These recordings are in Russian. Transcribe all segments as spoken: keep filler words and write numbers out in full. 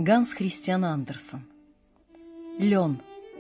Ганс Христиан Андерсен. Лен.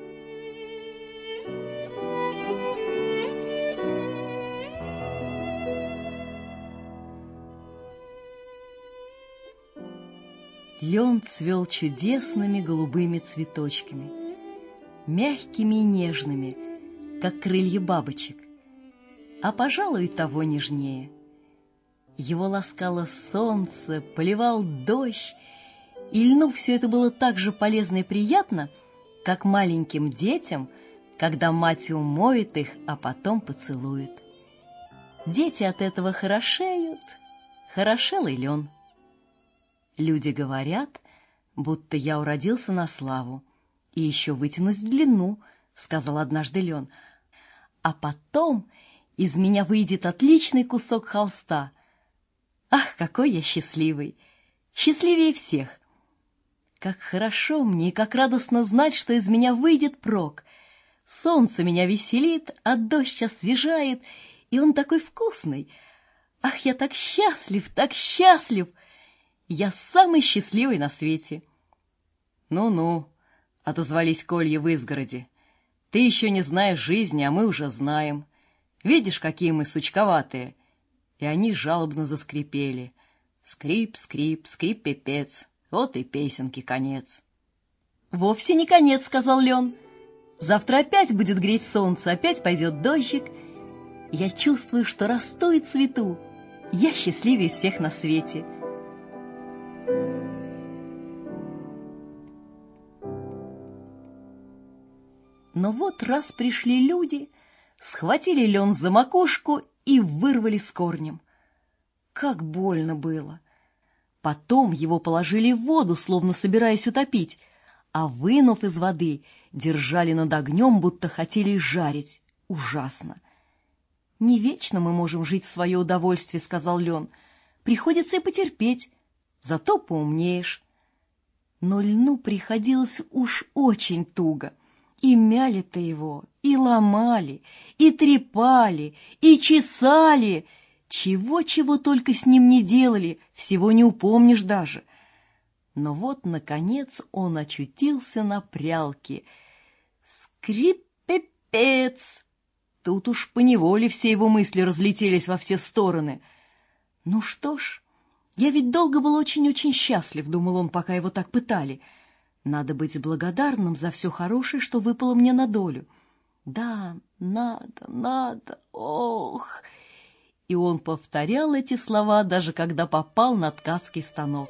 Лен цвел чудесными голубыми цветочками, мягкими и нежными, как крылья бабочек, а, пожалуй, того нежнее. Его ласкало солнце, поливал дождь, и льну все это было так же полезно и приятно, как маленьким детям, когда мать умоет их, а потом поцелует. Дети от этого хорошеют, хорошел и лен. Люди говорят, будто я уродился на славу и еще вытянусь в длину, — сказал однажды лен. А потом из меня выйдет отличный кусок холста. Ах, какой я счастливый! Счастливее всех! Как хорошо мне и как радостно знать, что из меня выйдет прок. Солнце меня веселит, а дождь освежает, и он такой вкусный. Ах, я так счастлив, так счастлив! Я самый счастливый на свете. Ну-ну, — отозвались колья в изгороди. Ты еще не знаешь жизни, а мы уже знаем. Видишь, какие мы сучковатые? И они жалобно заскрипели. Скрип, скрип, скрип-пипец. Вот и песенки конец. Вовсе не конец, — сказал лен. Завтра опять будет греть солнце, опять пойдет дождик. Я чувствую, что расту и цвету. Я счастливее всех на свете. Но вот раз пришли люди, схватили лен за макушку и вырвали с корнем. Как больно было! Потом его положили в воду, словно собираясь утопить, а, вынув из воды, держали над огнем, будто хотели жарить. Ужасно! «Не вечно мы можем жить в свое удовольствие, — сказал лен. Приходится и потерпеть, зато поумнеешь». Но льну приходилось уж очень туго. И мяли-то его, и ломали, и трепали, и чесали. Чего-чего только с ним не делали, всего не упомнишь даже. Но вот, наконец, он очутился на прялке. Скрип-пипец! Тут уж поневоле все его мысли разлетелись во все стороны. Ну что ж, я ведь долго был очень-очень счастлив, — думал он, пока его так пытали. Надо быть благодарным за все хорошее, что выпало мне на долю. Да, надо, надо, ох! И он повторял эти слова, даже когда попал на ткацкий станок.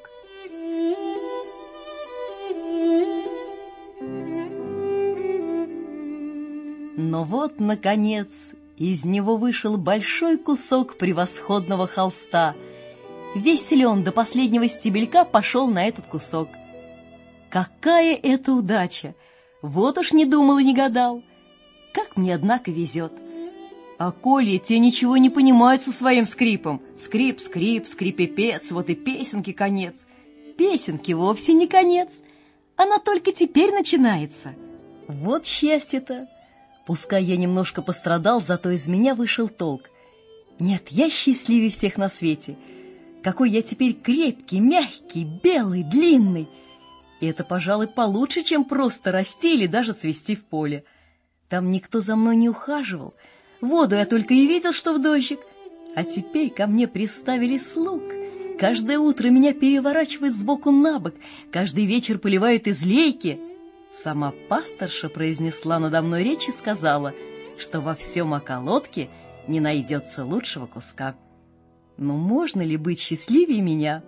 Но вот, наконец, из него вышел большой кусок превосходного холста. Весь лен до последнего стебелька пошел на этот кусок. Какая это удача! Вот уж не думал и не гадал. Как мне, однако, везет. А колья те ничего не понимают со своим скрипом. Скрип, скрип, скрипепец, вот и песенки конец. Песенки вовсе не конец. Она только теперь начинается. Вот счастье-то! Пускай я немножко пострадал, зато из меня вышел толк. Нет, я счастливее всех на свете. Какой я теперь крепкий, мягкий, белый, длинный. И это, пожалуй, получше, чем просто расти или даже цвести в поле. Там никто за мной не ухаживал. Воду я только и видел, что в дождик. А теперь ко мне приставили слуг. Каждое утро меня переворачивают сбоку на бок, каждый вечер поливают из лейки. Сама пасторша произнесла надо мной речь и сказала, что во всем околотке не найдется лучшего куска. Ну, можно ли быть счастливее меня?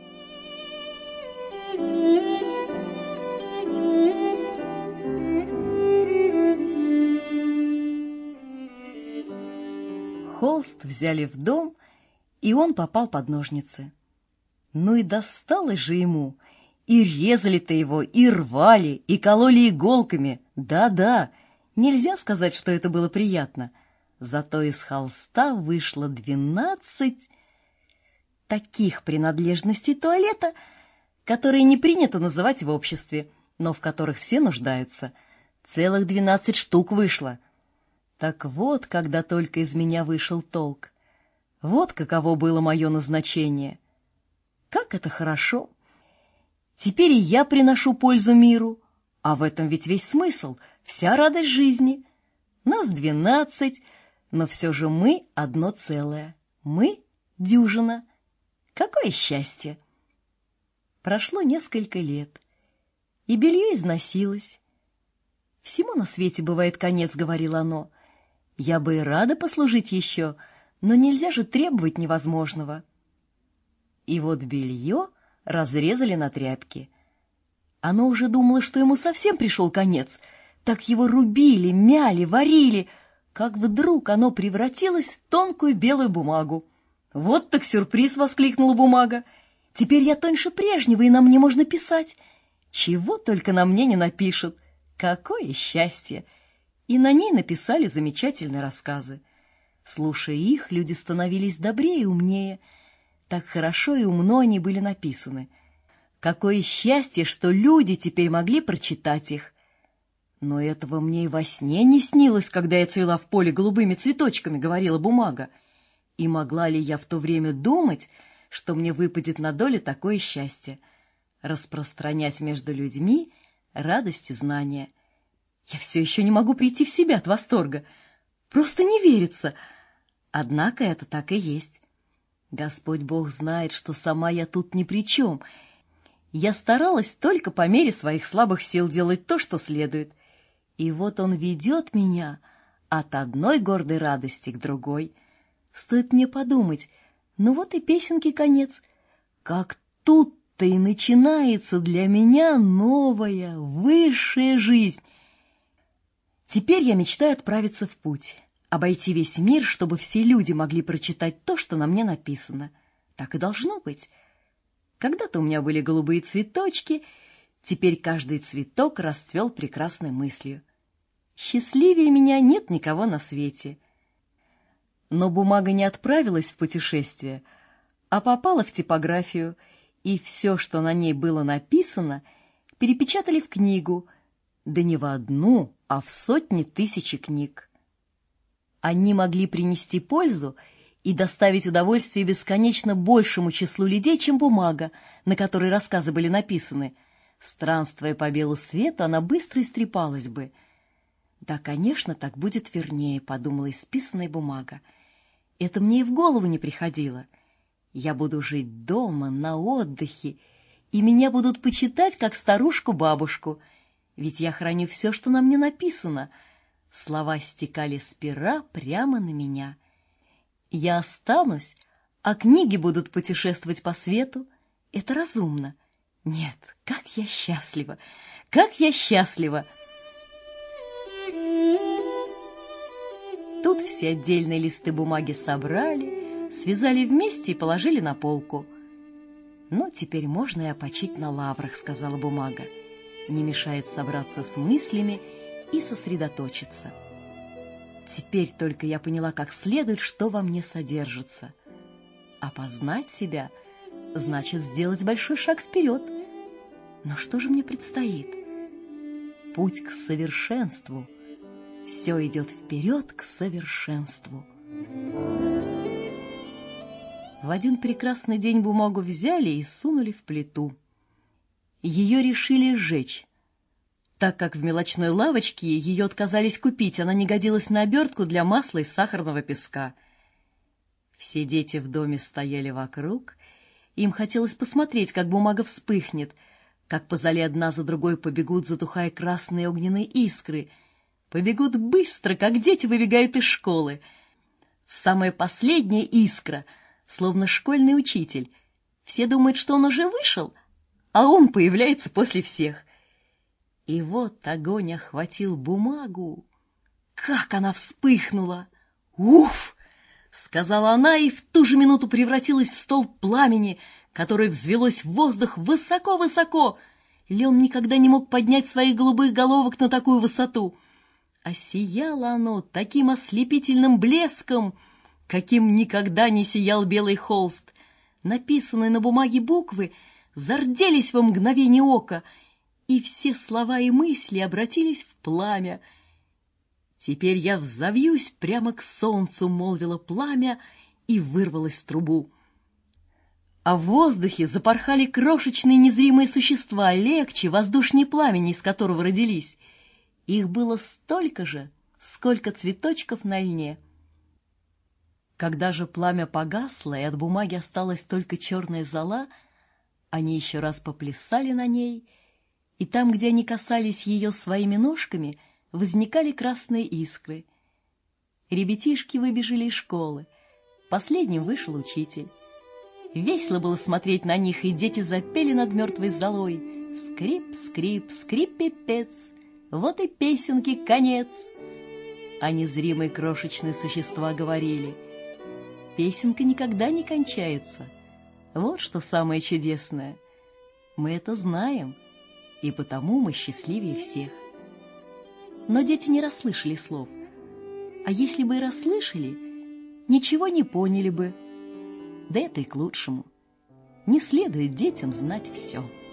Холст взяли в дом, и он попал под ножницы. Ну и досталось же ему. И резали-то его, и рвали, и кололи иголками. Да-да, нельзя сказать, что это было приятно. Зато из холста вышло двенадцать таких принадлежностей туалета, которые не принято называть в обществе, но в которых все нуждаются. Целых двенадцать штук вышло. Так вот, когда только из меня вышел толк. Вот каково было мое назначение. Как это хорошо! Теперь и я приношу пользу миру, а в этом ведь весь смысл, вся радость жизни. Нас двенадцать, но все же мы одно целое. Мы дюжина. Какое счастье! Прошло несколько лет, и белье износилось. «Всему на свете бывает конец», — говорило оно. «Я бы и рада послужить еще, но нельзя же требовать невозможного». И вот белье разрезали на тряпки. Оно уже думало, что ему совсем пришел конец. Так его рубили, мяли, варили, как вдруг оно превратилось в тонкую белую бумагу. «Вот так сюрприз!» — воскликнула бумага. «Теперь я тоньше прежнего, и на мне можно писать. Чего только на мне не напишут! Какое счастье!» И на ней написали замечательные рассказы. Слушая их, люди становились добрее и умнее. Так хорошо и умно они были написаны. Какое счастье, что люди теперь могли прочитать их! Но этого мне и во сне не снилось, когда я цвела в поле голубыми цветочками, — говорила бумага. И могла ли я в то время думать, что мне выпадет на долю такое счастье — распространять между людьми радость и знания? Я все еще не могу прийти в себя от восторга. Просто не верится. Однако это так и есть. Господь Бог знает, что сама я тут ни при чем. Я старалась только по мере своих слабых сил делать то, что следует. И вот Он ведет меня от одной гордой радости к другой. Стоит мне подумать, ну вот и песенки конец. Как тут-то и начинается для меня новая, высшая жизнь. Теперь я мечтаю отправиться в путь, обойти весь мир, чтобы все люди могли прочитать то, что на мне написано. Так и должно быть. Когда-то у меня были голубые цветочки, теперь каждый цветок расцвел прекрасной мыслью. Счастливее меня нет никого на свете. Но бумага не отправилась в путешествие, а попала в типографию, и все, что на ней было написано, перепечатали в книгу, да не в одну, а в сотни тысяч книг. Они могли принести пользу и доставить удовольствие бесконечно большему числу людей, чем бумага, на которой рассказы были написаны. Странствуя по белу свету, она быстро истрепалась бы. «Да, конечно, так будет вернее», — подумала исписанная бумага. Это мне и в голову не приходило. Я буду жить дома, на отдыхе, и меня будут почитать как старушку-бабушку, ведь я храню все, что на мне написано. Слова стекали с пера прямо на меня. Я останусь, а книги будут путешествовать по свету. Это разумно. Нет, как я счастлива, как я счастлива! Тут все отдельные листы бумаги собрали, связали вместе и положили на полку. «Ну, теперь можно и опочить на лаврах», — сказала бумага. «Не мешает собраться с мыслями и сосредоточиться». Теперь только я поняла как следует, что во мне содержится. Опознать себя значит сделать большой шаг вперед. Но что же мне предстоит? Путь к совершенству. Все идет вперед к совершенству. В один прекрасный день бумагу взяли и сунули в плиту. Ее решили сжечь, так как в мелочной лавочке ее отказались купить, она не годилась на обертку для масла и сахарного песка. Все дети в доме стояли вокруг, им хотелось посмотреть, как бумага вспыхнет, как по зале одна за другой побегут, затухая красные огненные искры, побегут быстро, как дети выбегают из школы. Самая последняя искра, словно школьный учитель. Все думают, что он уже вышел, а он появляется после всех. И вот огонь охватил бумагу. Как она вспыхнула! «Уф!» — сказала она, и в ту же минуту превратилась в столб пламени, которое взвелось в воздух высоко-высоко. Лен никогда не мог поднять своих голубых головок на такую высоту. А сияло оно таким ослепительным блеском, каким никогда не сиял белый холст. Написанные на бумаге буквы зарделись во мгновение ока, и все слова и мысли обратились в пламя. «Теперь я взовьюсь прямо к солнцу», — молвило пламя и вырвалось в трубу. а в воздухе запорхали крошечные незримые существа, легче, воздушнее пламени, из которого родились. Их было столько же, сколько цветочков на льне. Когда же пламя погасло, и от бумаги осталась только черная зола, они еще раз поплясали на ней, и там, где они касались ее своими ножками, возникали красные искры. Ребятишки выбежали из школы. Последним вышел учитель. Весело было смотреть на них, и дети запели над мертвой золой. Скрип, скрип, скрип-пипец, вот и песенки конец. А незримые крошечные существа говорили: песенка никогда не кончается. Вот что самое чудесное. Мы это знаем, и потому мы счастливее всех. Но дети не расслышали слов. А если бы и расслышали, ничего не поняли бы. Да это и к лучшему. Не следует детям знать все.